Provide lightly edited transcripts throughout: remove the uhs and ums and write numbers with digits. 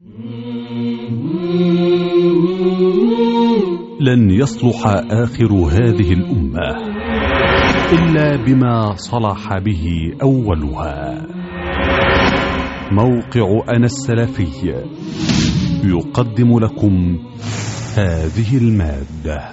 لن يصلح آخر هذه الأمة إلا بما صلح به أولها. موقع أنا السلفي يقدم لكم هذه المادة.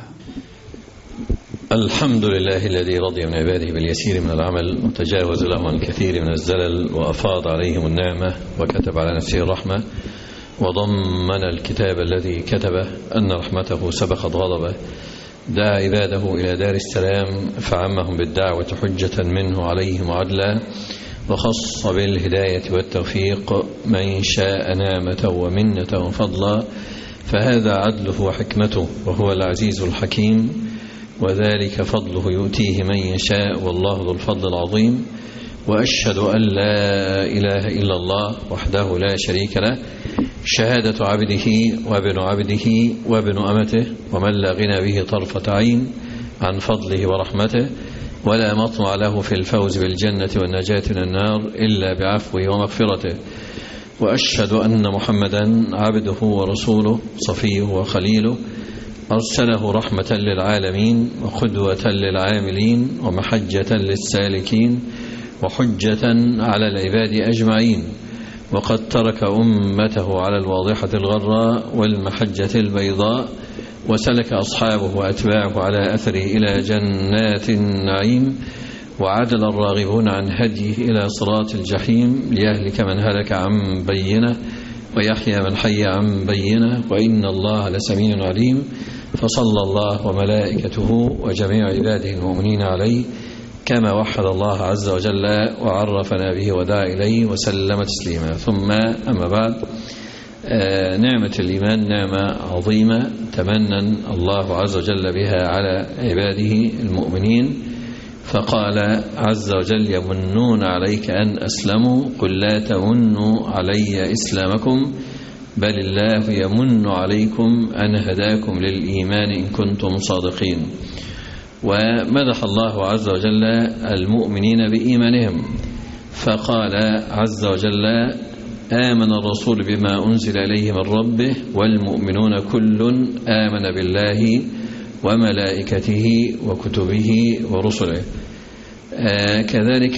الحمد لله الذي رضي من عباده باليسير من العمل وتجاوز لهم عن الكثير من الزلل وأفاض عليهم النعمة وكتب على نفسه الرحمة وضمن الكتاب الذي كتبه أن رحمته سبقت غضبه. دعا عباده إلى دار السلام فعمهم بالدعوة حجة منه عليهم عدلا، وخص بالهداية والتوفيق من شاء نعمة ومنة وفضلا، فهذا عدله وحكمته وهو العزيز الحكيم، وذلك فضله يؤتيه من يشاء والله ذو الفضل العظيم. وأشهد أن لا إله إلا الله وحده لا شريك له، شهادة عبده وابن عبده وابن أمته، ومن لا غنى به طرفة عين عن فضله ورحمته، ولا مطمع له في الفوز بالجنة والنجاة من النار إلا بعفوه ومغفرته. وأشهد أن محمدا عبده ورسوله صفيه وخليله، أرسله رحمة للعالمين وقدوة للعاملين ومحجة للسالكين وحجة على العباد أجمعين، وقد ترك أمته على الواضحة الغراء والمحجة البيضاء، وسلك أصحابه وأتباعه على أثره إلى جنات النعيم، وعدل الراغبون عن هديه إلى صراط الجحيم، ليهلك من هلك عن بينه ويحيى من حي عن بينه، وإن الله لسميع عليم. فصلى الله وملائكته وجميع عباده المؤمنين عليه كما وحد الله عز وجل وعرفنا به ودعا إليه وسلم تسليما. ثم أما بعد، نعمة الإيمان نعمة عظيمة تمنن الله عز وجل بها على عباده المؤمنين، فقال عز وجل: يمنون عليك أن أسلموا قل لا تمنوا علي إسلامكم بل الله يمن عليكم أن هداكم للإيمان إن كنتم صادقين. ومدح الله عز وجل المؤمنين بإيمانهم، فقال عز وجل: آمن الرسول بما أنزل إليه من ربه والمؤمنون كل آمن بالله وملائكته وكتبه ورسله. كذلك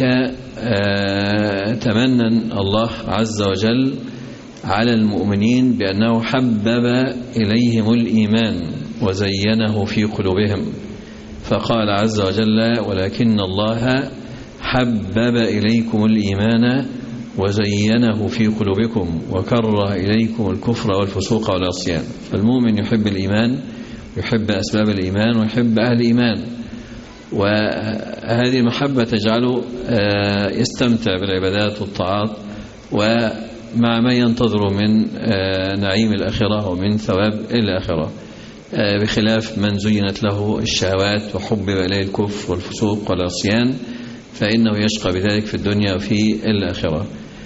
تمنن الله عز وجل على المؤمنين بأنه حبب إليهم الإيمان وزينه في قلوبهم، فقال عز وجل: ولكن الله حبب إليكم الإيمان وزينه في قلوبكم وكره إليكم الكفر والفسوق والعصيان. فالمؤمن يحب الإيمان، يحب أسباب الإيمان، ويحب أهل الإيمان، وهذه المحبة تجعله يستمتع بالعبادات والطاعات ومع ما ينتظر من نعيم الآخرة ومن ثواب الآخرة، بخلاف من زينت له الشهوات وحبب إليه الكفر والفسوق والعصيان فإنه يشقى بذلك في الدنيا وفي الآخرة.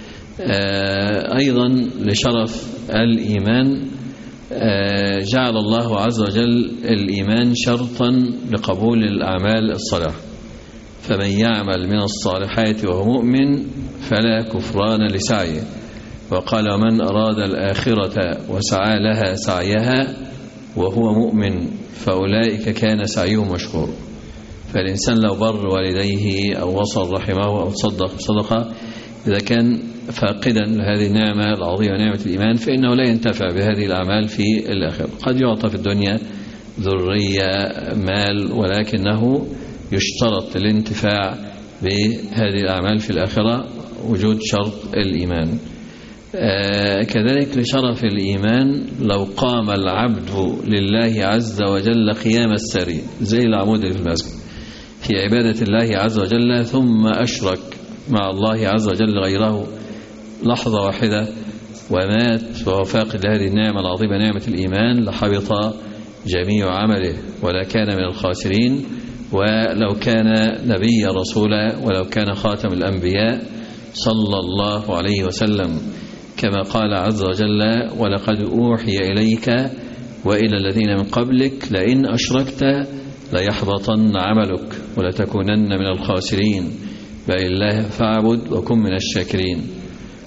أيضا لشرف الإيمان جعل الله عز وجل الإيمان شرطا لقبول الأعمال الصالحة، فمن يعمل من الصالحات وهو مؤمن فلا كفران لسعيه. وقال: ومن أراد الآخرة وسعى لها سعيها وهو مؤمن فأولئك كان سعيهم مشكور. فالإنسان لو بر والديه أو وصل رحمه أو تصدق صدقة، إذا كان فاقدا لهذه النعمة العظيمة نعمة الإيمان فإنه لا ينتفع بهذه الأعمال في الآخرة. قد يعطى في الدنيا ذرية مال، ولكنه يشترط للانتفاع بهذه الأعمال في الآخرة وجود شرط الإيمان. كذلك لشرف الإيمان لو قام العبد لله عز وجل قيام السري زي العمود اللي في المسجد في عبادة الله عز وجل، ثم أشرك مع الله عز وجل غيره لحظة واحدة ومات وهو فاقد لهذه النعمة العظيمة نعمة الإيمان، لحبط جميع عمله ولا كان من الخاسرين، ولو كان نبيا رسولا ولو كان خاتم الأنبياء صلى الله عليه وسلم، كما قال عز وجل: ولقد أوحي إليك وإلى الذين من قبلك لئن أشركت ليحبطن عملك ولتكونن من الخاسرين بل الله فاعبد وكن من الشاكرين.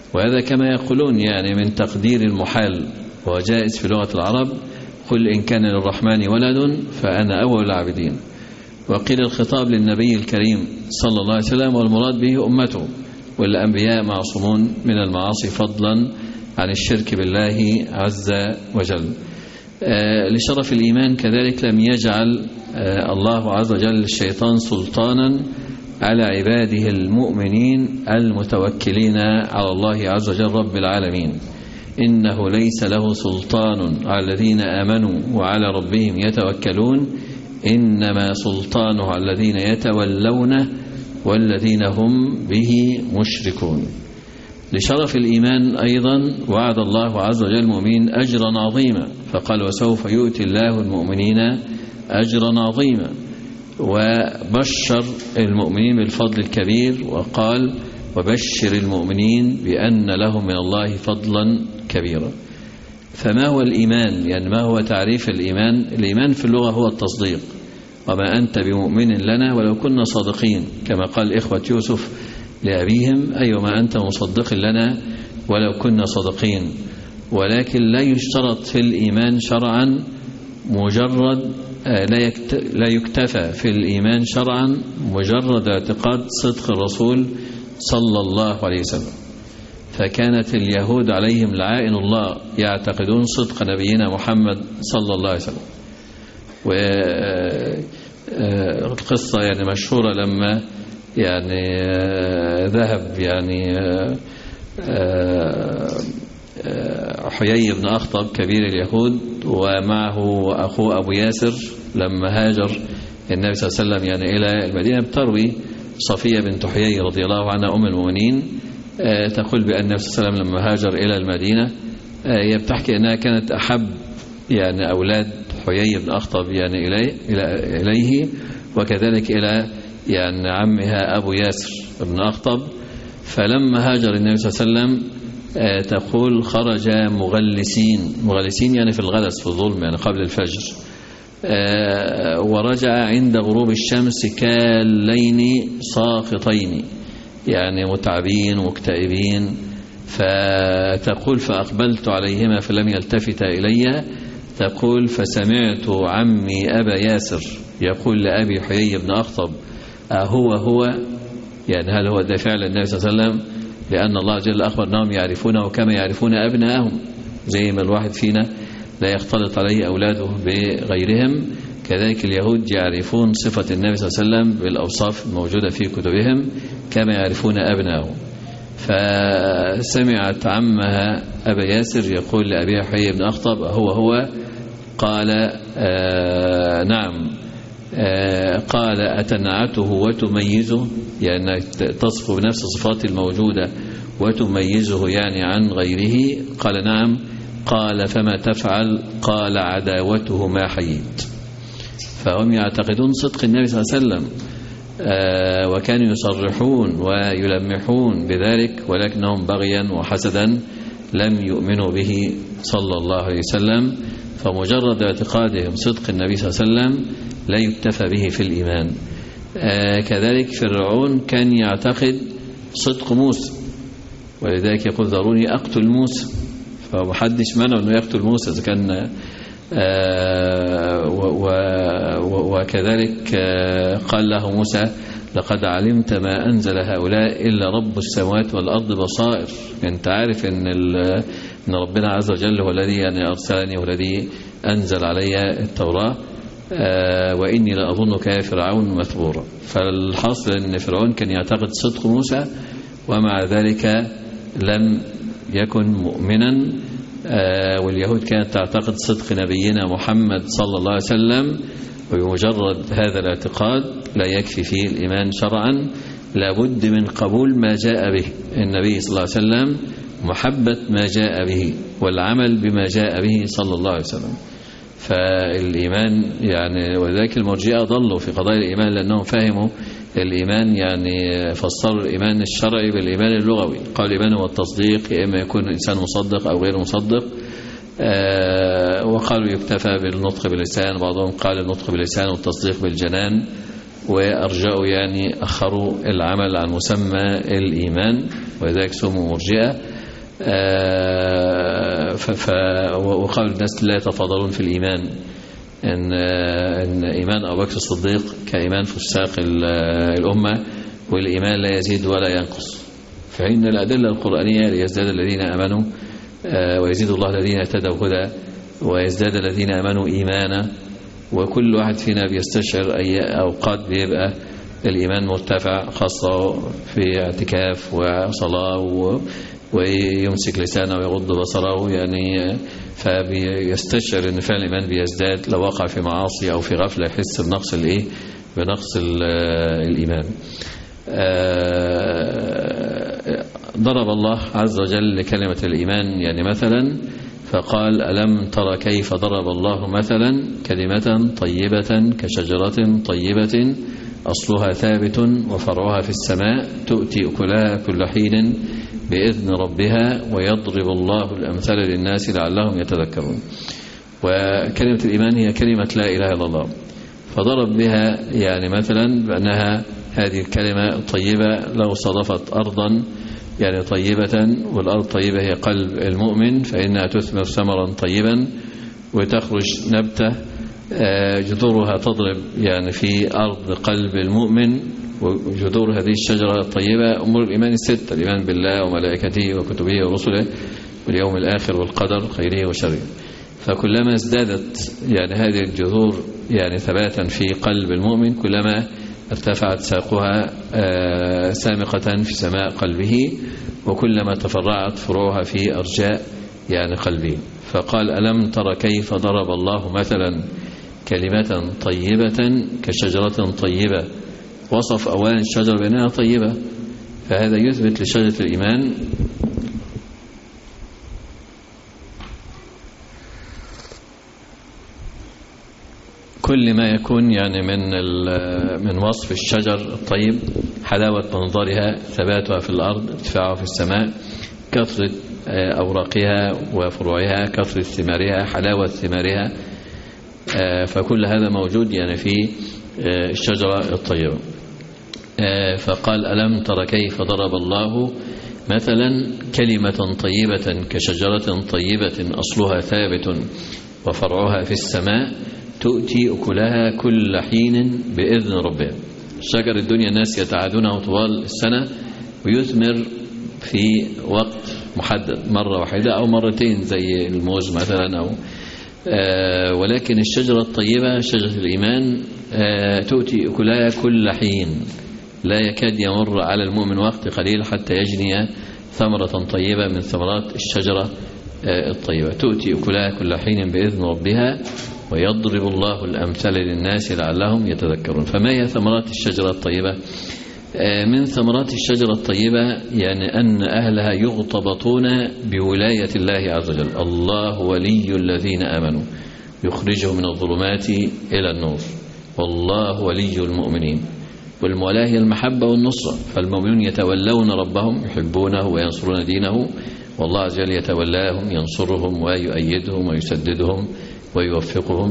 وهذا كما يقولون يعني من تقدير المحال، وجائز في لغة العرب: قل إن كان للرحمن ولد فأنا أول العابدين. وقيل الخطاب للنبي الكريم صلى الله عليه وسلم، والمراد به أمته، والأنبياء معصومون من المعاصي فضلا عن الشرك بالله عز وجل. لشرف الإيمان كذلك لم يجعل الله عز وجل الشيطان سلطانا على عباده المؤمنين المتوكلين على الله عز وجل رب العالمين. إنه ليس له سلطان على الذين آمنوا وعلى ربهم يتوكلون، إنما سلطانه على الذين يتولونه والذين هم به مشركون. لشرف الإيمان أيضا وعد الله عز وجل المؤمنين أجرا عظيما، فقال: وسوف يؤتي الله المؤمنين أجرا عظيما، وبشر المؤمنين بالفضل الكبير، وقال: وبشر المؤمنين بأن لهم من الله فضلا كبيرا. فما هو الإيمان؟ يعني ما هو تعريف الإيمان؟ الإيمان في اللغة هو التصديق، وما أنت بمؤمن لنا ولو كنا صادقين، كما قال إخوة يوسف لأبيهم: أيوة ما أنت مصدق لنا ولو كنا صادقين. ولكن لا يشترط في الإيمان شرعا مجرد لا يكتفى في الإيمان شرعا مجرد اعتقاد صدق الرسول صلى الله عليه وسلم. فكانت اليهود عليهم لعائن الله يعتقدون صدق نبينا محمد صلى الله عليه وسلم. والقصة يعني مشهورة لما يعني ذهب يعني حيي بن أخطب كبير اليهود ومعه أخوه أبو ياسر لما هاجر النبي صلى الله عليه وسلم يعني إلى المدينة. بتروي صفية بنت حيي رضي الله عنها أم المؤمنين تقول بأن النبي صلى الله عليه وسلم لما هاجر إلى المدينة بتحكي أنها كانت أحب يعني أولاد حيي بن أخطب يعني إليه، وكذلك إلى يعني عمها أبو ياسر بن أخطب. فلما هاجر النبي صلى الله عليه وسلم تقول: خرج مغلسين يعني في الغلس في الظلم يعني قبل الفجر، ورجع عند غروب الشمس كاللين ساخطين يعني متعبين مكتئبين. فتقول: فأقبلت عليهما فلم يلتفت إلي. تقول: فسمعت عمي أبا ياسر يقول لأبي حيي بن أخطب: هو يعني هل هو ده فعل النبي صلى الله عليه وسلم؟ لأن الله جل أخبر أنهم يعرفونه كما يعرفون أبنائهم، زي ما الواحد فينا لا يختلط عليه أولاده بغيرهم، كذلك اليهود يعرفون صفة النبي صلى الله عليه وسلم بالأوصاف الموجودة في كتبهم كما يعرفون أبنائهم. فسمعت عمها أبا ياسر يقول لأبي حيي بن أخطب: هو قال: نعم. قال: أتنعته وتميزه يعني تصف بنفس الصفات الموجودة وتميزه يعني عن غيره؟ قال: نعم. قال: فما تفعل؟ قال: عداوته ما حييت. فهم يعتقدون صدق النبي صلى الله عليه وسلم، وكانوا يصرحون ويلمحون بذلك، ولكنهم بغيا وحسدا لم يؤمنوا به صلى الله عليه وسلم. فمجرد اعتقادهم صدق النبي صلى الله عليه وسلم لا يكتفى به في الإيمان. كذلك فرعون كان يعتقد صدق موسى، ولذلك يقول: ذروني أقتل موسى. فمحدش منع أنه يقتل موسى إذا كان وكذلك قال له موسى: لقد علمت ما أنزل هؤلاء إلا رب السماوات والأرض بصائر. أنت عارف أن ربنا عز وجل هو الذي يعني أرسلني والذي أنزل علي التوراة، وإني لأظنك يا فرعون مثبورا. فالحاصل أن فرعون كان يعتقد صدق موسى، ومع ذلك لم يكن مؤمنا. واليهود كانت تعتقد صدق نبينا محمد صلى الله عليه وسلم، وبمجرد هذا الاعتقاد لا يكفي فيه الإيمان شرعا، لابد من قبول ما جاء به النبي صلى الله عليه وسلم، محبة ما جاء به، والعمل بما جاء به صلى الله عليه وسلم. فالإيمان يعني ولذلك المرجئة ضلوا في قضايا الإيمان، لأنهم فهموا الإيمان يعني فسروا الإيمان الشرعي بالإيمان اللغوي. قالوا الإيمان هو التصديق، يا إما يكون الإنسان مصدق أو غير مصدق. وقالوا يكتفى بالنطق باللسان، بعضهم قال النطق باللسان والتصديق بالجنان، وأرجعوا يعني أخروا العمل عن مسمى الإيمان، ولذلك سموا مرجئة. وقال الناس لا يتفاضلون في الإيمان، إن إيمان أبو بكر الصديق كإيمان فساق الأمة، والإيمان لا يزيد ولا ينقص. فإن الأدلة القرآنية ليزداد الذين آمنوا ويزيد الله الذين اهتدوا هدى ويزداد الذين آمنوا إيمانا. وكل واحد فينا بيستشعر أي أوقات بيبقى الإيمان مرتفع، خاصة في اعتكاف وصلاة ويمسك لسانه ويغض بصره، يعني فبيستشعر ان فعل الإيمان بيزداد. لو وقع في معاصي أو في غفلة يحس بنقص بنقص الإيمان. ضرب الله عز وجل لكلمة الإيمان يعني مثلا، فقال ألم تر كيف ضرب الله مثلا كلمة طيبة كشجرة طيبة أصلها ثابت وفرعها في السماء تؤتي أكلها كل حين بإذن ربها ويضرب الله الأمثال للناس لعلهم يتذكرون. وكلمة الإيمان هي كلمة لا إله إلا الله، فضرب بها يعني مثلا بأنها هذه الكلمة الطيبة لو صادفت أرضا يعني طيبة، والأرض طيبة هي قلب المؤمن، فإنها تثمر ثمرا طيبا وتخرج نبتة جذورها تضرب يعني في أرض قلب المؤمن. وجذور هذه الشجرة الطيبة أمور الإيمان الستة: الإيمان بالله وملائكته وكتبه ورسله واليوم الآخر والقدر خيره وشره. فكلما ازدادت يعني هذه الجذور يعني ثباتا في قلب المؤمن، كلما ارتفعت ساقها سامقة في سماء قلبه، وكلما تفرعت فروعها في أرجاء يعني قلبه. فقال ألم تر كيف ضرب الله مثلا كلمة طيبة كشجرة طيبة. وصف أولا الشجرة بأنها طيبة، فهذا يثبت لشجرة الإيمان كل ما يكون يعني من وصف الشجر الطيب: حلاوة منظرها، ثباتها في الأرض، ارتفاعها في السماء، كثرة أوراقها وفروعها، كثرة ثمارها، حلاوة ثمارها. فكل هذا موجود يعني في الشجرة الطيبة. فقال ألم تر كيف ضرب الله مثلا كلمة طيبة كشجرة طيبة أصلها ثابت وفرعها في السماء تؤتي أكلها كل حين بإذن ربها. شجر الدنيا الناس يتعادونه طوال السنة ويثمر في وقت محدد، مرة واحدة أو مرتين زي الموز مثلا ولكن الشجرة الطيبة شجرة الإيمان تؤتي أكلها كل حين، لا يكاد يمر على المؤمن وقت قليل حتى يجني ثمرة طيبة من ثمرات الشجرة الطيبة. تؤتي أكلها كل حين بإذن ربها ويضرب الله الأمثال للناس لعلهم يتذكرون. فما هي ثمرات الشجرة الطيبة؟ من ثمرات الشجرة الطيبة يعني أن أهلها يغتبطون بولاية الله عز وجل. الله ولي الذين آمنوا يخرجهم من الظلمات إلى النور، والله ولي المؤمنين. والمولاة هي المحبة والنصرة، فالمؤمنون يتولون ربهم يحبونه وينصرون دينه، والله عز وجل يتولاهم ينصرهم ويؤيدهم ويسددهم ويوفقهم.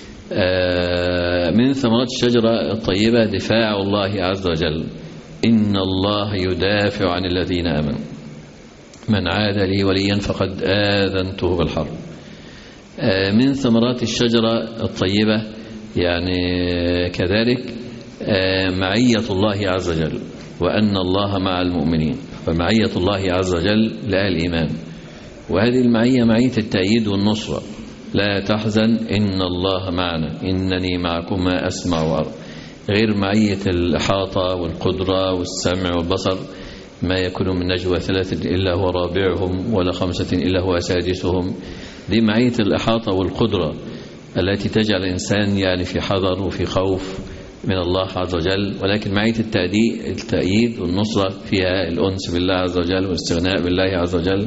من ثمرات الشجرة الطيبة دفاع الله عز وجل: إن الله يدافع عن الذين آمنوا، من عاد لي وليا فقد آذنته بالحرب. من ثمرات الشجرة الطيبة يعني كذلك معية الله عز وجل، وأن الله مع المؤمنين. فمعية الله عز وجل لأهل الإيمان، وهذه المعية معية التأييد والنصرة. لا تحزن إن الله معنا إنني معكما أسمع وأرى. غير معية الإحاطة والقدرة والسمع والبصر: ما يكون من نجوى 3 إلا هو رابعهم ولا 5 إلا هو سادسهم. دي معية الإحاطة والقدرة التي تجعل الإنسان يعني في حذر وفي خوف من الله عز وجل. ولكن معية التأييد والنصرة فيها الأنس بالله عز وجل والاستغناء بالله عز وجل.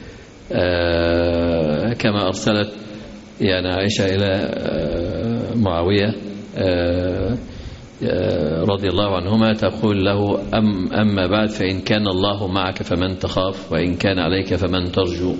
كما أرسلت يعني عائشة إلى معاوية رضي الله عنهما تقول له: أما بعد فإن كان الله معك فمن تخاف وإن كان عليك فمن ترجو.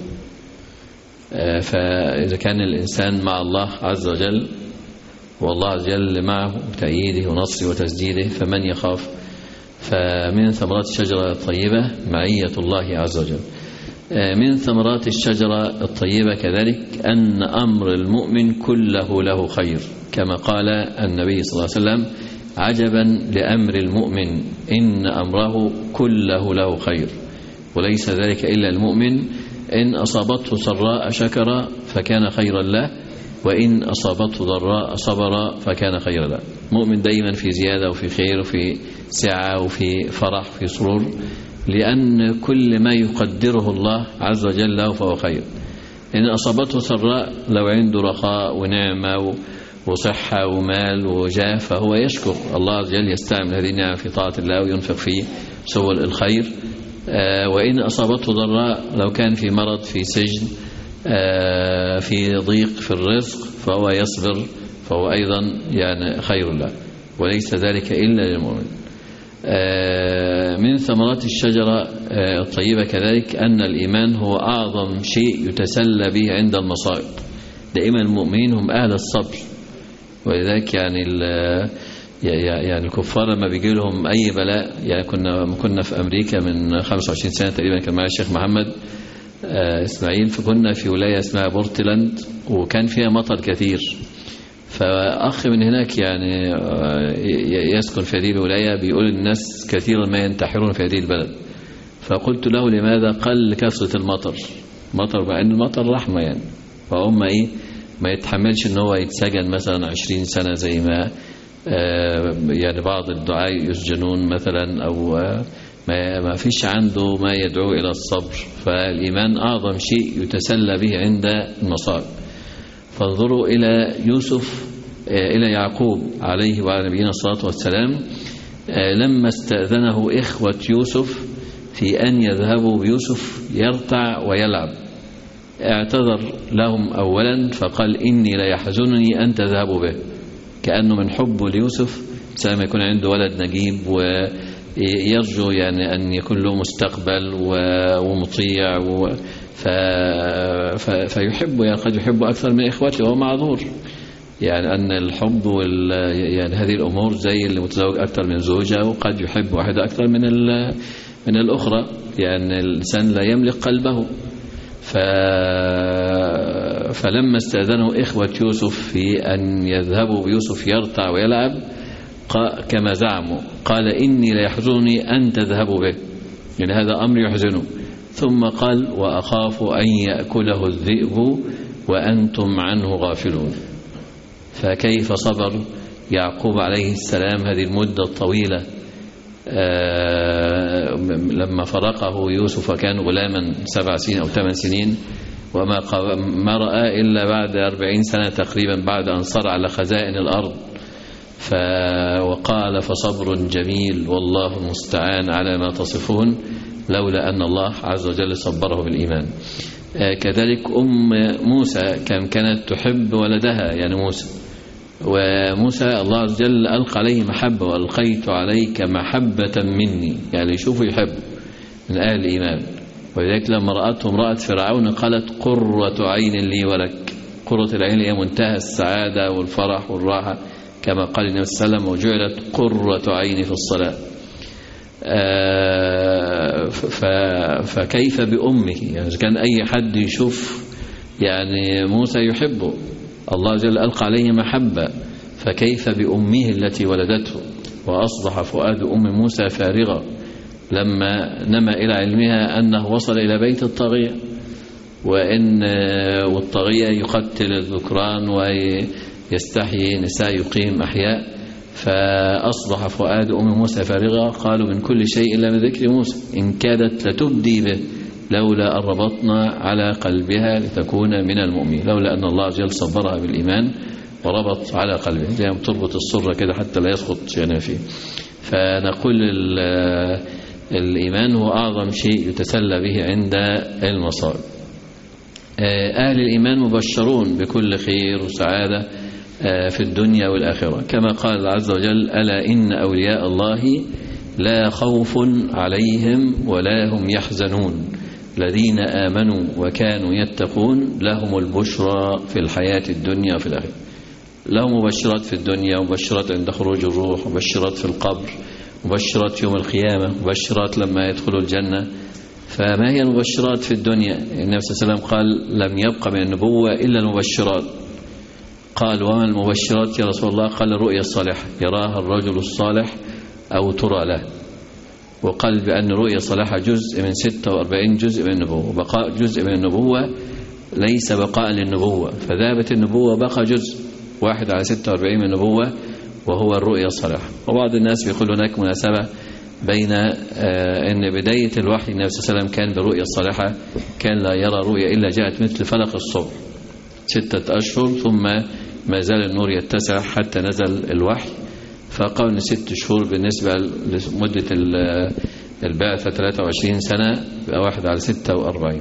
فإذا كان الإنسان مع الله عز وجل والله عز وجل معه بتأييده ونصره وتسديده فمن يخاف. فمن ثمرات الشجرة الطيبة معية الله عز وجل. من ثمرات الشجرة الطيبة كذلك أن أمر المؤمن كله له خير، كما قال النبي صلى الله عليه وسلم: عجبا لأمر المؤمن إن أمره كله له خير، وليس ذلك إلا المؤمن، إن أصابته سراء شكر فكان خيرا له، وإن أصابته ضراء صبر فكان خيرا له. مؤمن دايما في زيادة وفي خير وفي سعة وفي فرح وفي سرور، لأن كل ما يقدره الله عز وجل له فهو خير. إن أصابته سراء، لو عنده رخاء ونعمة وصحة ومال وجاه فهو يشكر الله عز وجل، يستعمل هذه النعمة في طاعة الله وينفق في سبل الخير. وإن أصابته ضراء، لو كان في مرض، في سجن، في ضيق في الرزق، فهو يصبر، فهو أيضا يعني خير له، وليس ذلك إلا للمؤمن. من ثمرات الشجرة الطيبة كذلك أن الإيمان هو أعظم شيء يتسلى به عند المصائب. دائما المؤمنين هم أهل الصبر، ولذلك يعني الكفار لما بيجي لهم أي بلاء، يعني كنا في أمريكا من 25 سنة تقريبا، كان معي الشيخ محمد إسماعيل، فكنا في ولاية اسمها بورتلاند وكان فيها مطر كثير. فأخ من هناك يعني يسكن في هذه الولاية بيقول الناس كثيرا ما ينتحرون في هذه البلد. فقلت له: لماذا؟ قال: لكثرة المطر. مع أن المطر رحمة يعني، فهم ما يتحملش ان هو يتسجن مثلا 20 سنة زي ما يعني بعض الدعاء يسجنون مثلا، أو ما فيش عنده ما يدعو إلى الصبر. فالإيمان أعظم شيء يتسلى به عند المصائب. فانظروا إلى يوسف، إلى يعقوب عليه وعلى نبينا الصلاة والسلام، لما استأذنه إخوة يوسف في أن يذهبوا بيوسف يرتع ويلعب، اعتذر لهم أولا فقال: إني لا يحزنني أن تذهبوا به، كأنه من حبه ليوسف سلما يكون عنده ولد نجيب ويرجو يعني أن يكون له مستقبل ومطيع، فيحبه، يعني قد يحبه أكثر من إخوته وهو معذور، يعني أن الحب يعني هذه الأمور زي اللي متزوج أكثر من زوجة، وقد يحب واحدة أكثر من الأخرى، يعني الإنسان لا يملك قلبه. فلما استأذنوا إخوة يوسف في أن يذهبوا بيوسف يرتع ويلعب كما زعموا، قال: إني لا يحزنني أن تذهبوا به، يعني هذا أمر يحزنه. ثم قال: وأخاف أن يأكله الذئب وأنتم عنه غافلون. فكيف صبر يعقوب عليه السلام هذه المدة الطويلة لما فرقه يوسف وكان غلاما 7 سنين أو 8 سنين، وما رأى إلا بعد 40 سنة تقريبا، بعد أن صار على خزائن الأرض. وقال: فصبر جميل والله المستعان على ما تصفون، لولا أن الله عز وجل صبره بالإيمان. كذلك موسى كانت تحب ولدها، يعني وموسى الله عز وجل ألقى عليه محبة: وألقيت عليك محبة مني، يعني يشوفه يحب من أهل الإيمان. ولذلك لما رأته امرأة فرعون قالت: قرة عين لي ولك. قرة العين هي منتهى السعادة والفرح والراحة، كما قال النبي صلى الله عليه وسلم: وجعلت قرة عيني في الصلاة. فكيف بأمه؟ يعني كان أي حد يشوف يعني موسى يحبه، الله عز وجل ألقى عليه محبة، فكيف بأمه التي ولدته؟ وأصبح فؤاد أم موسى فارغا لما نما إلى علمها أنه وصل إلى بيت الطاغية، والطاغية يقتل الذكران ويستحيي نساء يقيم أحياء. فأصبح فؤاد أم موسى فارغا، قالوا: من كل شيء إلا من ذكر موسى، إن كادت لتبدي به لولا أن ربطنا على قلبها لتكون من المؤمنين، لولا أن الله عز وجل صبرها بالإيمان وربط على قلبها، زي ما تربط السرة كده حتى لا يسقط يعني فيه. فنقول الإيمان هو أعظم شيء يتسلى به عند المصائب. أهل الإيمان مبشرون بكل خير وسعادة في الدنيا والآخرة، كما قال عز وجل: ألا إن أولياء الله لا خوف عليهم ولا هم يحزنون الذين آمنوا وكانوا يتقون لهم البشرى في الحياة الدنيا وفي الآخرة. لهم مبشرات في الدنيا، ومبشرات عند خروج الروح، ومبشرات في القبر، مبشرات يوم القيامة، مبشرات لما يدخلوا الجنة. فما هي المبشرات في الدنيا؟ النبي صلى الله عليه وسلم قال لم يبق من النبوة إلا المبشرات. قال وما المبشرات يا رسول الله؟ قال الرؤيا الصالحة يراها الرجل الصالح أو ترى له. وقال بأن الرؤيا الصالحة جزء من 46 جزء من النبوة، بقاء جزء من النبوة ليس بقاء للنبوة، فذهبت النبوة بقى جزء واحد على 46 من النبوة وهو الرؤيا الصالحة. وبعض الناس بيقول هناك مناسبة بين أن بداية الوحي النبي صلى الله عليه وسلم كان بالرؤيا الصالحة، كان لا يرى رؤيا إلا جاءت مثل فلق الصبح 6 أشهر، ثم ما زال النور يتسع حتى نزل الوحي. فقال 6 شهور بالنسبة لمدة البعثة 23 سنة بقى 1 على 46.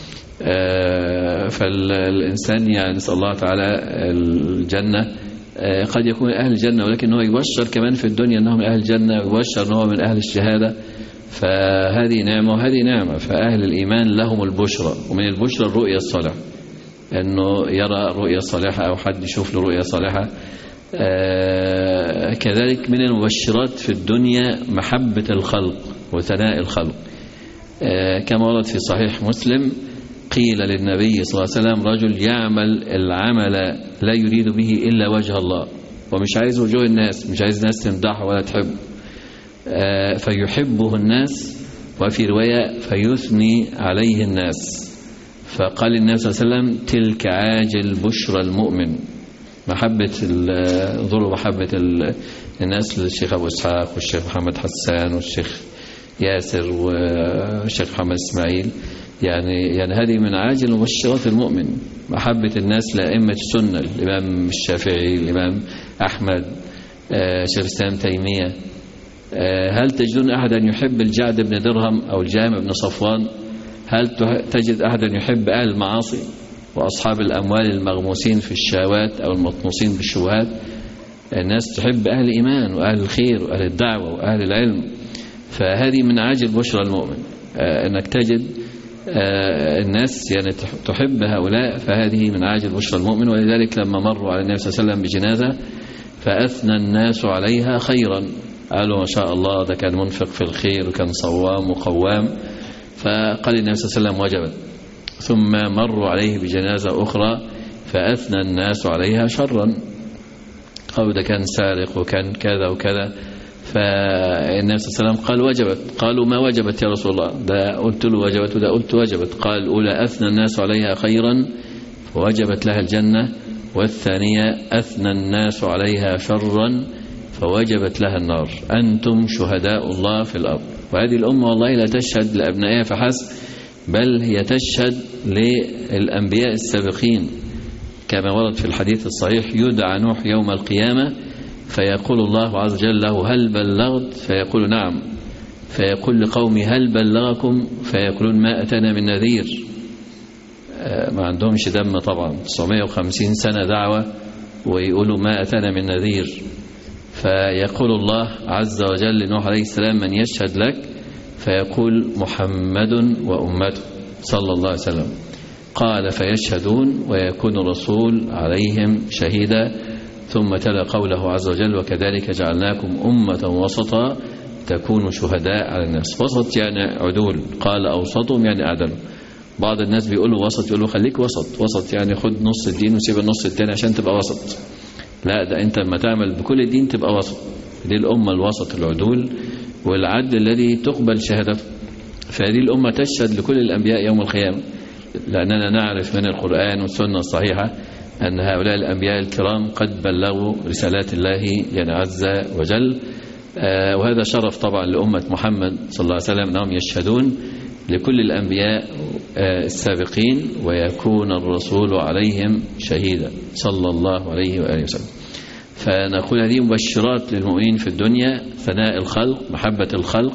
فالإنسان يعني نسأل الله تعالى الجنة، قد يكون أهل الجنة ولكن هو يبشر كمان في الدنيا أنه من أهل الجنة، ويبشر أنه من أهل الشهادة، فهذه نعمة وهذه نعمة. فأهل الإيمان لهم البشرى، ومن البشرى الرؤيا الصالحة، أنه يرى رؤيا صالحة أو حد يشوف له رؤيا صالحة. كذلك من المبشرات في الدنيا محبة الخلق وثناء الخلق، كما ورد في صحيح مسلم قيل للنبي صلى الله عليه وسلم رجل يعمل العمل لا يريد به إلا وجه الله، ومش عايز وجوه الناس، مش عايز الناس تمدحه ولا تحب، فيحبه الناس، وفي رواية فيثني عليه الناس. فقال النبي صلى الله عليه وسلم تلك عاجل بشرى المؤمن. محبة محبة الناس للشيخ أبو إسحاق والشيخ محمد حسان والشيخ ياسر والشيخ محمد إسماعيل، يعني هذه من عاجل مبشرات المؤمن. محبة الناس لأئمة السنة، الإمام الشافعي، الإمام أحمد، شيخ الإسلام تيمية. هل تجدون أحدا يحب الجعد بن درهم أو الجهم بن صفوان؟ هل تجد أحدا يحب أهل المعاصي وأصحاب الأموال المغموسين في الشهوات أو المطموسين بالشبهات؟ الناس تحب أهل الإيمان وأهل الخير وأهل الدعوة وأهل العلم. فهذه من عاجل بشرى المؤمن، أنك تجد الناس يعني تحب هؤلاء، فهذه من عاجل بشرى المؤمن. ولذلك لما مروا على النبي صلى الله عليه وسلم بجنازة فأثنى الناس عليها خيرا، قالوا ما شاء الله ده كان منفق في الخير وكان صوام وقوام. فقال النبي صلى الله عليه وسلم وجبت. ثم مروا عليه بجنازة أخرى فأثنى الناس عليها شرا، قالوا ده كان سارق وكان كذا وكذا. فالنبي صلى الله عليه وسلم قال وجبت. قالوا ما وجبت يا رسول الله؟ ده قلت له وجبت وده قلت وجبت. قال الأولى أثنى الناس عليها خيرا فوجبت لها الجنة، والثانية أثنى الناس عليها شرا فوجبت لها النار. أنتم شهداء الله في الأرض. وهذه الأمة والله لا تشهد لأبنائها فحسب، بل هي تشهد للأنبياء السابقين، كما ورد في الحديث الصحيح يدعى نوح يوم القيامة فيقول الله عز وجل له هل بلغت؟ فيقول نعم. فيقول لقومي هل بلغكم؟ فيقولون ما أتانا من نذير. ما عندهمش دم طبعا، 950 سنة دعوة ويقولوا ما أتانا من نذير. فيقول الله عز وجل لنوح عليه السلام من يشهد لك؟ فيقول محمد وأمته صلى الله عليه وسلم. قال فيشهدون ويكون الرسول عليهم شهيدا. ثم تلا قوله عز وجل وكذلك جعلناكم أمة وسطا تكونوا شهداء على الناس. وسط يعني عدول، قال أوسطهم يعني أعدلوا. بعض الناس بيقولوا وسط، يقولوا خليك وسط. وسط يعني خد نص الدين وسيب النص التاني عشان تبقى وسط. لا، ده أنت لما تعمل بكل الدين تبقى وسط. دي الأمة الوسط، العدول والعدل الذي تقبل شهادته. فهذه الأمة تشهد لكل الأنبياء يوم القيامة، لأننا نعرف من القرآن والسنة الصحيحة أن هؤلاء الأنبياء الكرام قد بلغوا رسالات الله يعني عز وجل. وهذا شرف طبعا لأمة محمد صلى الله عليه وسلم أنهم يشهدون لكل الأنبياء السابقين ويكون الرسول عليهم شهيدا صلى الله عليه وآله وسلم. فنقول هذه مبشرات للمؤمنين في الدنيا: ثناء الخلق، محبة الخلق،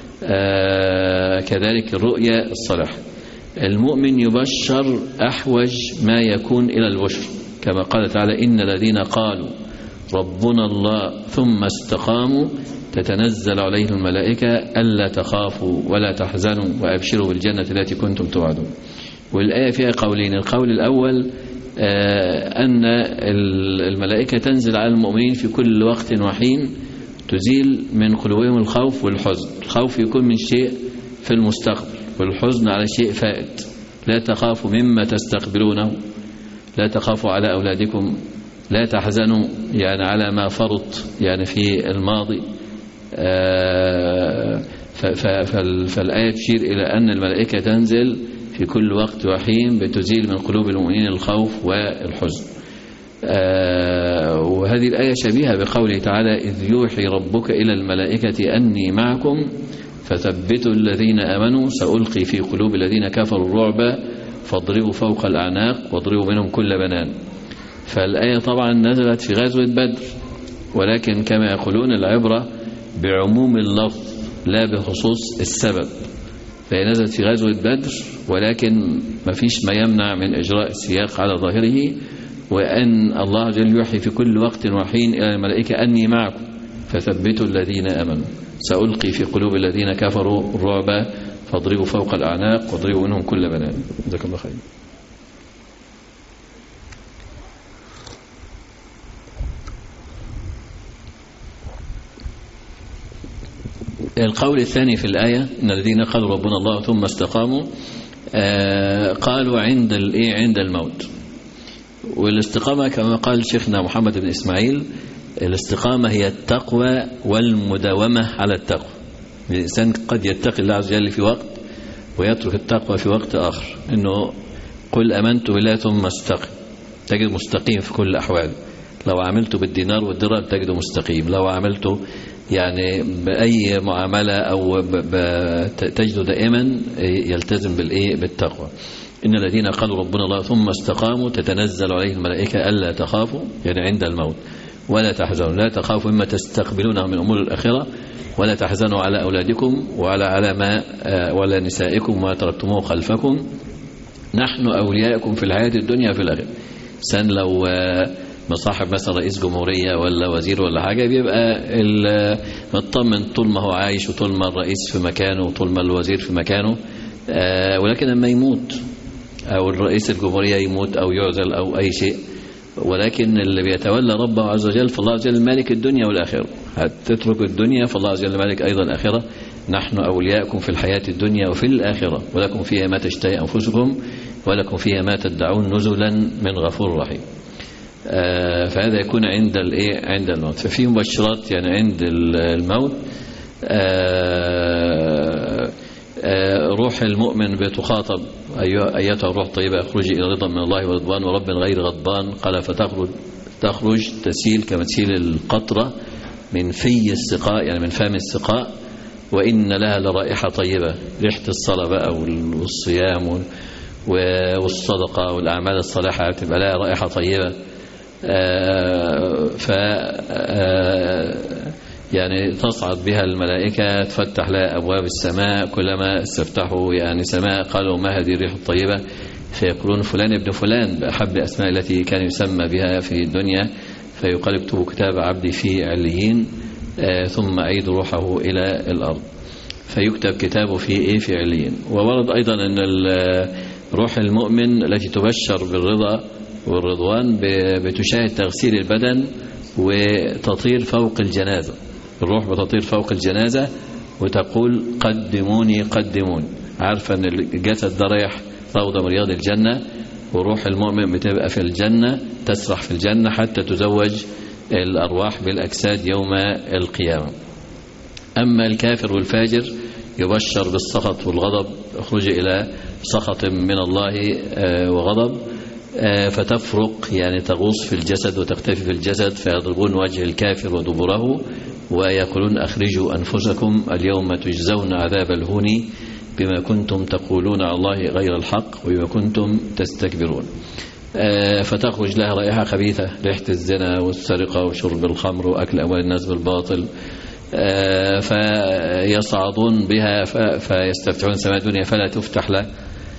كذلك الرؤيا الصالحة. المؤمن يبشر أحوج ما يكون إلى البشر، كما قال تعالى إن الذين قالوا ربنا الله ثم استقاموا تتنزل عليهم الملائكة ألا تخافوا ولا تحزنوا وأبشروا بالجنة التي كنتم توعدون. والآية فيها قولين: القول الأول أن الملائكة تنزل على المؤمنين في كل وقت وحين تزيل من قلوبهم الخوف والحزن. الخوف يكون من شيء في المستقبل، والحزن على شيء فائت. لا تخافوا مما تستقبلونه، لا تخافوا على أولادكم، لا تحزنوا يعني على ما فرط يعني في الماضي. فالآية تشير إلى أن الملائكة تنزل في كل وقت وحين بتزيل من قلوب المؤمنين الخوف والحزن. وهذه الآية شبيهة بقوله تعالى: إذ يوحي ربك إلى الملائكة أني معكم فثبتوا الذين آمنوا سألقي في قلوب الذين كفروا الرعب فاضربوا فوق الأعناق واضربوا منهم كل بنان. فالآية طبعا نزلت في غزوة بدر، ولكن كما يقولون العبرة بعموم اللفظ لا بخصوص السبب. فهي نزلت في غزوة بدر، ولكن ما فيش ما يمنع من إجراء السياق على ظاهره، وأن الله جل يوحي في كل وقت وحين إلى الملائكة أني معكم فثبتوا الذين آمنوا سألقي في قلوب الذين كفروا الرعب فاضربوا فوق الأعناق واضربوا منهم كل بنان. جزاكم الله خير. القول الثاني في الآية: إن الذين قالوا ربنا الله ثم استقاموا، قالوا عند الموت. والاستقامة كما قال شيخنا محمد بن إسماعيل، الاستقامة هي التقوى والمداومة على التقوى. الإنسان قد يتقي الله عز وجل في وقت ويترك التقوى في وقت آخر. إنه قل آمنت بالله ثم استقم، تجد مستقيم في كل الأحوال. لو عملت بالدينار والدرهم تجده مستقيم، لو عملته يعني بأي معاملة أو تجده دائما يلتزم بالتقوى. إن الذين قالوا ربنا الله ثم استقاموا تتنزل عليهم الملائكة ألا تخافوا يعني عند الموت ولا تحزنوا. لا تخافوا مما تستقبلونه من أمور الآخرة، ولا تحزنوا على أولادكم ولا ما ولا نسائكم وما تركتموه خلفكم، نحن أولياءكم في الحياة الدنيا في الآخرة. سن لو مصاحب مثلا رئيس جمهورية ولا وزير ولا حاجة بيبقى مطمن طول ما هو عايش وطول ما الرئيس في مكانه وطول ما الوزير في مكانه. ولكن لما يموت أو الرئيس الجمهورية يموت أو يعزل أو أي شيء، ولكن اللي بيتولى ربه عز وجل فالله عز وجل مالك الدنيا والآخرة. هتترك الدنيا فالله عز وجل مالك أيضا الآخرة. نحن أولياءكم في الحياة الدنيا وفي الآخرة ولكم فيها ما تشتهي أنفسكم ولكم فيها ما تدعون نزلا من غفور رحيم. فهذا يكون عند الموت. ففي مبشرات يعني عند الموت. روح المؤمن بتخاطب: أيتها الروح الطيبة اخرجي إلى رضا من الله ورضوان ورب غير غضبان. قال فتخرج تسيل كما تسيل القطرة من في السقاء يعني من فم السقاء، وإن لها لرائحة طيبة. ريحة الصلاة بقى والصيام والصدقة والأعمال الصالحة تبقى لها رائحة طيبة. يعني تصعد بها الملائكة، تفتح لها أبواب السماء، كلما استفتحوا يعني سماء قالوا ما هذه الريح الطيبة، فيقولون فلان ابن فلان بأحب أسماء التي كان يسمى بها في الدنيا، فيقال اكتبوا كتاب عبدي في عليين ثم أعيد روحه إلى الأرض، فيكتب كتابه في عليين. وورد أيضا أن روح المؤمن التي تبشر بالرضا والرضوان بتشاهد تغسيل البدن وتطير فوق الجنازة. الروح بتطير فوق الجنازة وتقول قدموني قدموني، عارفة أن الجسد ده رايح روضة من رياض الجنة، وروح المؤمن بتبقى في الجنة تسرح في الجنة حتى تزوج الأرواح بالأجساد يوم القيامة. أما الكافر والفاجر يبشر بالسخط والغضب، اخرج إلى سخط من الله وغضب، فتفرق يعني تغوص في الجسد وتختفي في الجسد، فيضربون وجه الكافر ودبره ويقولون أخرجوا أنفسكم اليوم تجزون عذاب الهون بما كنتم تقولون على الله غير الحق وبما كنتم تستكبرون. فتخرج لها رائحة خبيثة، ريحة الزنا والسرقة وشرب الخمر وأكل أموال الناس بالباطل. فيصعدون بها فيستفتحون سماء الدنيا فلا تفتح له،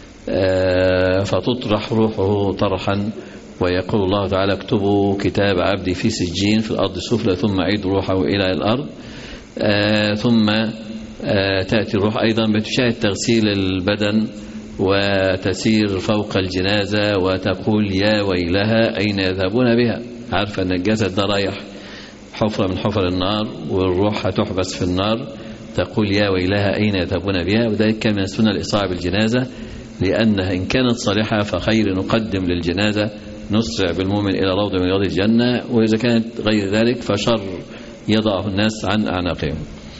فتطرح روحه طرحا، ويقول الله تعالى اكتبوا كتاب عبدي في سجين في الأرض السفلى ثم أعيد روحه إلى الأرض. ثم تأتي الروح أيضا بتشاهد تغسيل البدن وتسير فوق الجنازة وتقول يا ويلها أين يذهبون بها، عارفة أن الجسد ده رايح حفرة من حفر النار والروح هتحبس في النار، تقول يا ويلها أين يذهبون بها. وذلك كان من السنة الإسراع بالجنازة، لأنها إن كانت صالحة فخير نقدم للجنازة، نسرع بالمؤمن إلى روضة من رياض الجنة، وإذا كانت غير ذلك فشر يضعه الناس عن أعناقهم.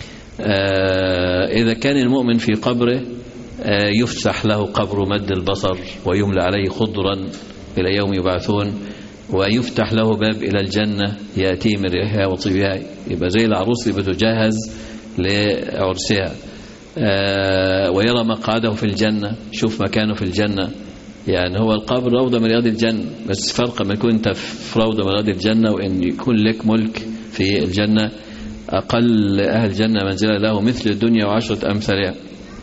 إذا كان المؤمن في قبره يفسح له قبر مد البصر ويملأ عليه خضرا إلى يوم يبعثون، ويفتح له باب إلى الجنة يأتي من ريحها وطيبها، يبقى زي العروس اللي بتجهز لعرسها. ويرى مقعده في الجنة، شوف مكانه في الجنة. يعني هو القبر روضة من رياض الجنة، بس فرق ما يكون أنت في روضة من رياض الجنة وإن يكون لك ملك في الجنة. أقل أهل الجنة منزلة له مثل الدنيا وعشرة أمثالها.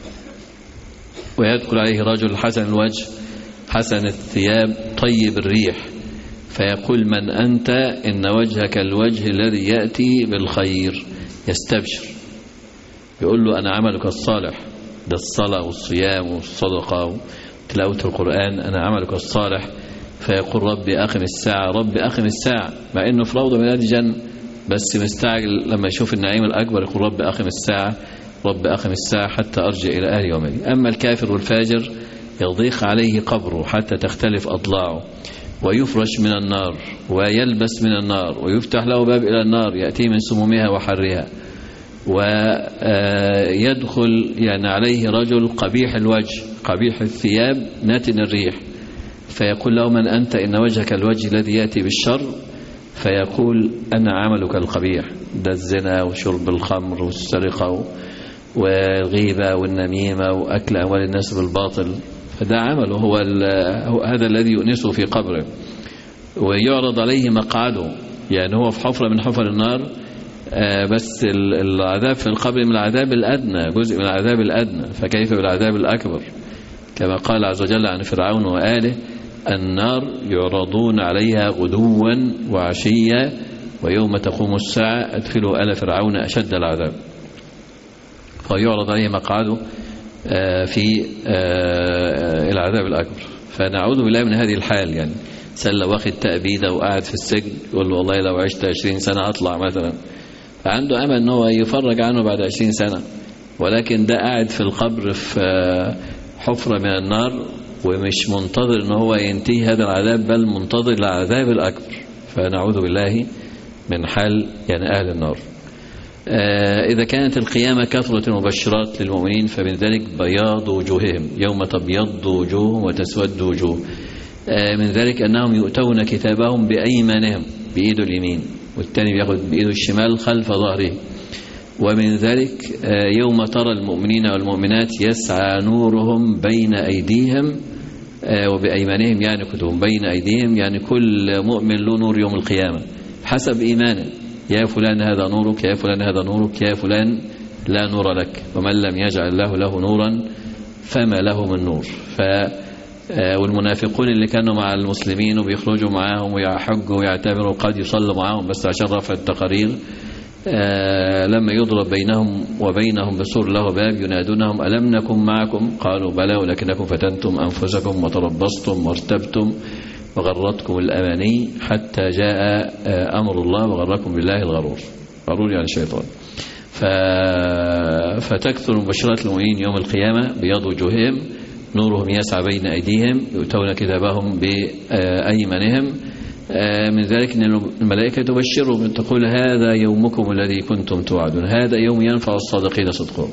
ويدخل عليه رجل حسن الوجه حسن الثياب طيب الريح، فيقول من أنت؟ إن وجهك الوجه الذي يأتي بالخير. يستبشر، يقول له أنا عملك الصالح، ده الصلاة والصيام والصدقة وتلاوة القرآن، أنا عملك الصالح. فيقول ربي أقم الساعة، ربي أقم الساعة، مع إنه في روضة من رياض الجنة، بس مستعجل لما يشوف النعيم الأكبر يقول ربي أقم الساعة، ربي أقم الساعة حتى أرجع إلى أهلي ومالي. أما الكافر والفاجر يضيق عليه قبره حتى تختلف أضلاعه، ويفرش من النار ويلبس من النار، ويفتح له باب إلى النار يأتي من سمومها وحرها. ويدخل يعني عليه رجل قبيح الوجه قبيح الثياب ناتن الريح، فيقول له من أنت؟ إن وجهك الوجه الذي يأتي بالشر. فيقول أنا عملك القبيح، ده الزنا وشرب الخمر والسرقة والغيبة والنميمة وأكل أموال الناس بالباطل، فده عمله هو هذا الذي يؤنسه في قبره. ويعرض عليه مقعده، يعني هو في حفرة من حفر النار، بس العذاب في القبر من العذاب الأدنى، جزء من العذاب الأدنى، فكيف بالعذاب الأكبر؟ كما قال عز وجل عن فرعون وآله النار يعرضون عليها غدوا وعشيا ويوم تقوم الساعة أدخلوا آل فرعون أشد العذاب. فيعرض عليه مقعده في العذاب الأكبر. فنعوذ بالله من هذه الحال. يعني سل واخد تأبيده وقاعد في السجن يقول له والله لو عشت 20 سنة أطلع مثلا، عنده أمل أنه يفرج عنه بعد 20 سنة، ولكن ده قاعد في القبر في حفرة من النار ومش منتظر أنه هو ينتهي هذا العذاب، بل منتظر العذاب الأكبر. فنعوذ بالله من حال يعني أهل النار. إذا كانت القيامة كثرة المبشرات للمؤمنين فمن ذلك بياض وجوههم، يوم تبيض وجوه وتسود وجوه. من ذلك أنهم يؤتون كتابهم بأيمانهم، بإيده اليمين، والثاني بياخد بإيده الشمال خلف ظهره. ومن ذلك يوم ترى المؤمنين والمؤمنات يسعى نورهم بين أيديهم وبأيمانهم، يعني كتبهم بين أيديهم، يعني كل مؤمن له نور يوم القيامة حسب إيمانه. يا فلان هذا نورك، يا فلان هذا نورك، يا فلان لا نور لك، ومن لم يجعل الله له نورا فما له من نور. والمنافقون اللي كانوا مع المسلمين وبيخرجوا معاهم ويحجوا ويعتبروا قد يصلوا معاهم بس عشان رفع التقارير، لما يضرب بينهم وبينهم بسور له باب ينادونهم ألم نكن معكم؟ قالوا بلى ولكنكم فتنتم أنفسكم وتربصتم وارتبتم وغرتكم الأماني حتى جاء أمر الله وغركم بالله الغرور. غرور يعني الشيطان. فتكثر مبشرات المؤمنين يوم القيامة بياض وجوههم، نورهم يسعى بين أيديهم، يؤتون كتابهم بأيمانهم. من ذلك أن الملائكة تبشرهم تقول هذا يومكم الذي كنتم توعدون، هذا يوم ينفع الصادقين صدقهم.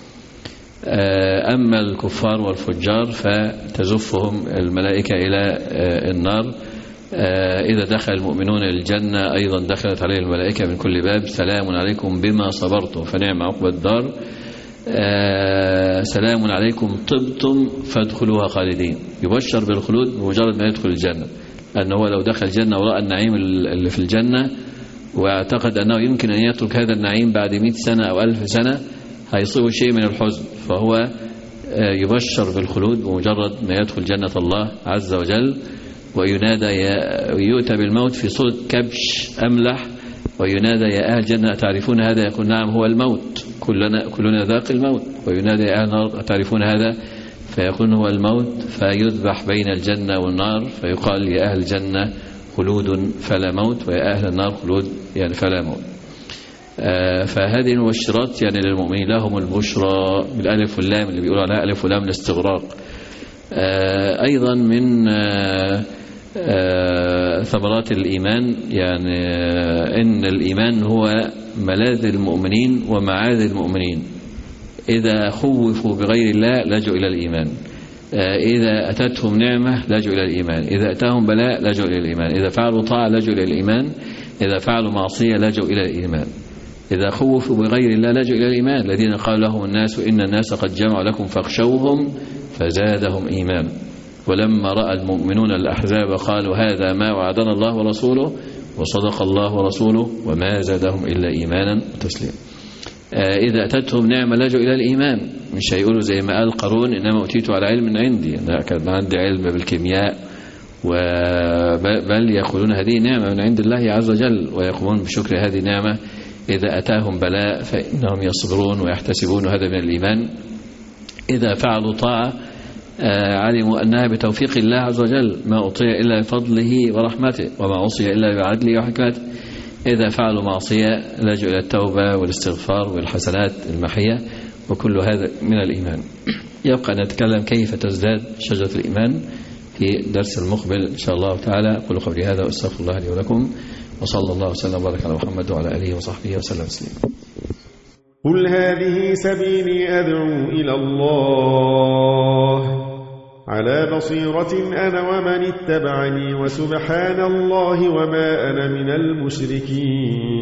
أما الكفار والفجار فتزفهم الملائكة إلى النار. إذا دخل المؤمنون الجنة أيضا دخلت عليه الملائكة من كل باب سلام عليكم بما صبرتم فنعم عقبى الدار. سلام عليكم طبتم فادخلوها خالدين. يبشر بالخلود بمجرد ما يدخل الجنة، أنه لو دخل الجنة ورأى النعيم اللي في الجنة واعتقد أنه يمكن أن يترك هذا النعيم بعد 100 سنة أو 1000 سنة هيصيبه شيء من الحزن، فهو يبشر بالخلود بمجرد ما يدخل جنة الله عز وجل. وينادى يؤتى بالموت في صورة كبش أملح، وينادى يا أهل الجنة أتعرفون هذا؟ يقول نعم هو الموت، كلنا ذاق الموت. وينادى يا أهل النار أتعرفون هذا؟ فيقول هو الموت. فيذبح بين الجنة والنار فيقال يا أهل الجنة خلود فلا موت، ويا أهل النار خلود يعني فلا موت. فهذه المبشرات يعني للمؤمنين لهم البشرى بالألف واللام اللي بيقولوا عليها ألف واللام الاستغراق. أيضا من ثمرات الإيمان يعني إن الإيمان هو ملاذ المؤمنين ومعاذ المؤمنين. إذا خوفوا بغير الله لجوا إلى الإيمان، إذا أتتهم نعمة لجوا إلى الإيمان، إذا أتاهم بلاء لجوا إلى الإيمان، إذا فعلوا طاعة لجوا إلى الإيمان، إذا فعلوا معصية لجوا إلى الإيمان. إذا خوفوا بغير الله لجوا إلى الإيمان. الذين قال لهم الناس إن الناس قد جمعوا لكم فاخشوهم فزادهم إيمان. ولما رأى المؤمنون الأحزاب قالوا هذا ما وعدنا الله ورسوله وصدق الله ورسوله وما زادهم إلا إيمانا وتسليما. إذا أتتهم نعمة لجوا إلى الإيمان، مش هيقولوا زي ما قال قارون إنما أتيت على علم عندي، أنا كان عندي علم بالكيمياء، بل يقولون هذه نعمة من عند الله عز وجل ويقومون بشكر هذه النعمة. إذا أتاهم بلاء فإنهم يصبرون ويحتسبون، هذا من الإيمان. إذا فعلوا طاعة علموا أنها بتوفيق الله عز وجل، ما أطيع إلا بفضله ورحمته وما عصي إلا بعدله وحكمته. إذا فعلوا معصية لجوا إلى التوبة والاستغفار والحسنات المحية، وكل هذا من الإيمان. يبقى نتكلم كيف تزداد شجرة الإيمان في درس المقبل إن شاء الله تعالى. أقول قولي هذا وأستغفر الله لي ولكم، وصلى الله وسلم وبارك على محمد وعلى آله وصحبه وسلم تسليما. قل هذه سبيلي أدعو إلى الله على بصيرة أنا ومن اتبعني، وسبحان الله وما أنا من المشركين.